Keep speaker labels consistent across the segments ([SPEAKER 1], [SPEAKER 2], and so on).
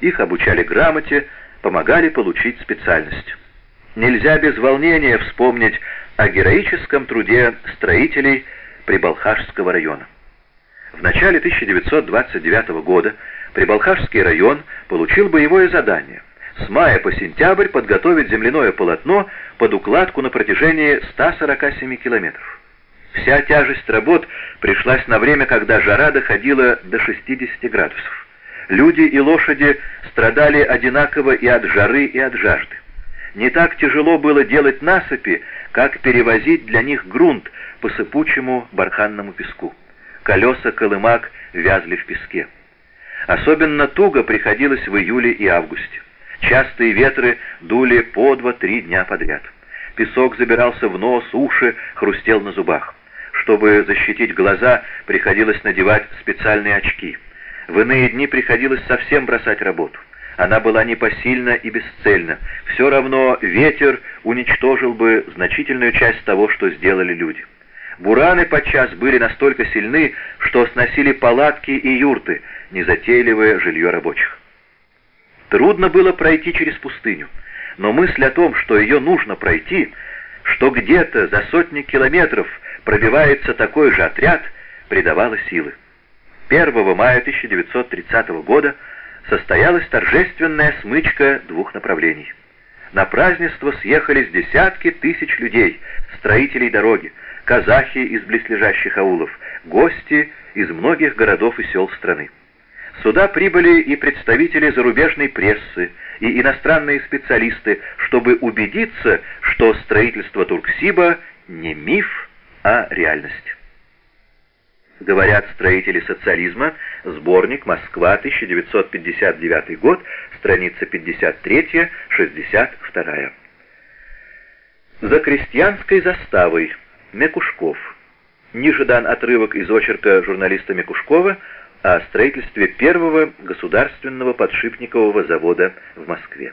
[SPEAKER 1] их обучали грамоте, помогали получить специальность. Нельзя без волнения вспомнить о героическом труде строителей Прибалхашского района. В начале 1929 года Прибалхашский район получил боевое задание с мая по сентябрь подготовить земляное полотно под укладку на протяжении 147 километров. Вся тяжесть работ пришлась на время, когда жара доходила до 60 градусов. Люди и лошади страдали одинаково и от жары, и от жажды. Не так тяжело было делать насыпи, как перевозить для них грунт по сыпучему барханному песку. Колеса колымак вязли в песке. Особенно туго приходилось в июле и августе. Частые ветры дули по 2-3 дня подряд. Песок забирался в нос, уши, хрустел на зубах. Чтобы защитить глаза, приходилось надевать специальные очки. В иные дни приходилось совсем бросать работу. Она была непосильна и бесцельна. Все равно ветер уничтожил бы значительную часть того, что сделали люди. Бураны подчас были настолько сильны, что сносили палатки и юрты, незатейливое жилье рабочих. Трудно было пройти через пустыню, но мысль о том, что ее нужно пройти, что где-то за сотни километров пробивается такой же отряд, придавала силы. 1 мая 1930 года состоялась торжественная смычка двух направлений. На празднество съехались десятки тысяч людей, строителей дороги, казахи из близлежащих аулов, гости из многих городов и сел страны. Сюда прибыли и представители зарубежной прессы, и иностранные специалисты, чтобы убедиться, что строительство Турксиба не миф, а реальность. Говорят строители социализма, сборник «Москва, 1959 год», страница 53-62. За крестьянской заставой. Мекушков. Ниже дан отрывок из очерка журналиста Мекушкова о строительстве первого государственного подшипникового завода в Москве.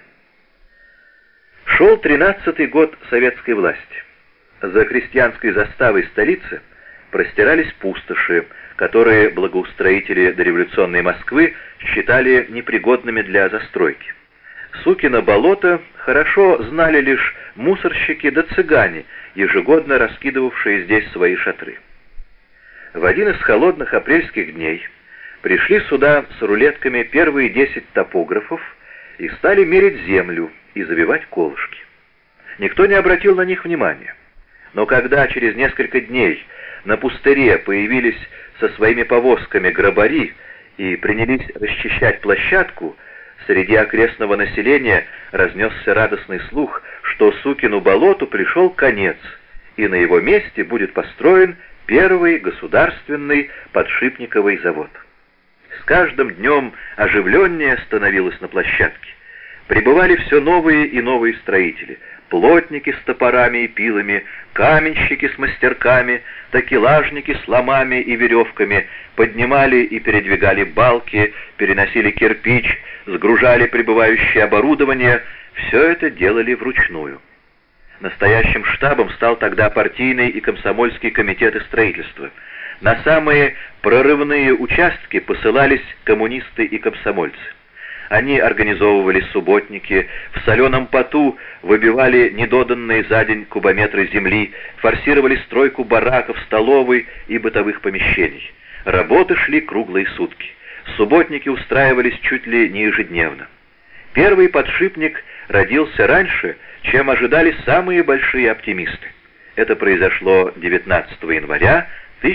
[SPEAKER 1] Шел 13-й год советской власти. За крестьянской заставой столицы простирались пустоши, которые благоустроители дореволюционной Москвы считали непригодными для застройки. Сукино болото хорошо знали лишь мусорщики да цыгане, ежегодно раскидывавшие здесь свои шатры. В один из холодных апрельских дней пришли сюда с рулетками первые 10 топографов и стали мерить землю и забивать колышки. Никто не обратил на них внимания. Но когда через несколько дней на пустыре появились со своими повозками грабари и принялись расчищать площадку, среди окрестного населения разнесся радостный слух, что Сукину болоту пришел конец, и на его месте будет построен первый государственный подшипниковый завод. С каждым днем оживленнее становилось на площадке. Прибывали все новые и новые строители, плотники с топорами и пилами, каменщики с мастерками, такелажники с ломами и веревками, поднимали и передвигали балки, переносили кирпич, сгружали прибывающее оборудование, все это делали вручную. Настоящим штабом стал тогда партийный и комсомольский комитеты строительства. На самые прорывные участки посылались коммунисты и комсомольцы. Они организовывали субботники, в соленом поту выбивали недоданные за день кубометры земли, форсировали стройку бараков, столовой и бытовых помещений. Работы шли круглые сутки. Субботники устраивались чуть ли не ежедневно. Первый подшипник родился раньше, чем ожидали самые большие оптимисты. Это произошло 19 января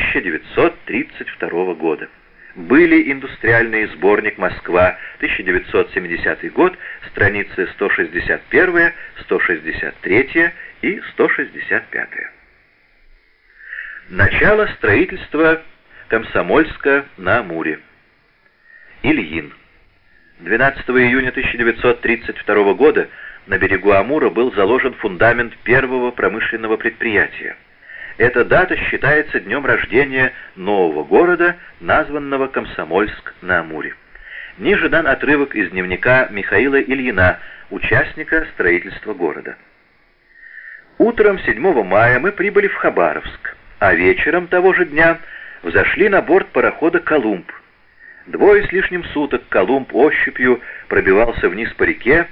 [SPEAKER 1] 1932 года. Были индустриальный сборник «Москва», 1970 год, страницы 161, 163 и 165. Начало строительства Комсомольска на Амуре. Ильин. 12 июня 1932 года на берегу Амура был заложен фундамент первого промышленного предприятия. Эта дата считается днем рождения нового города, названного Комсомольск на Амуре. Ниже дан отрывок из дневника Михаила Ильина, участника строительства города. Утром 7 мая мы прибыли в Хабаровск, а вечером того же дня взошли на борт парохода «Колумб». 2 с лишним суток Колумб ощупью пробивался вниз по реке,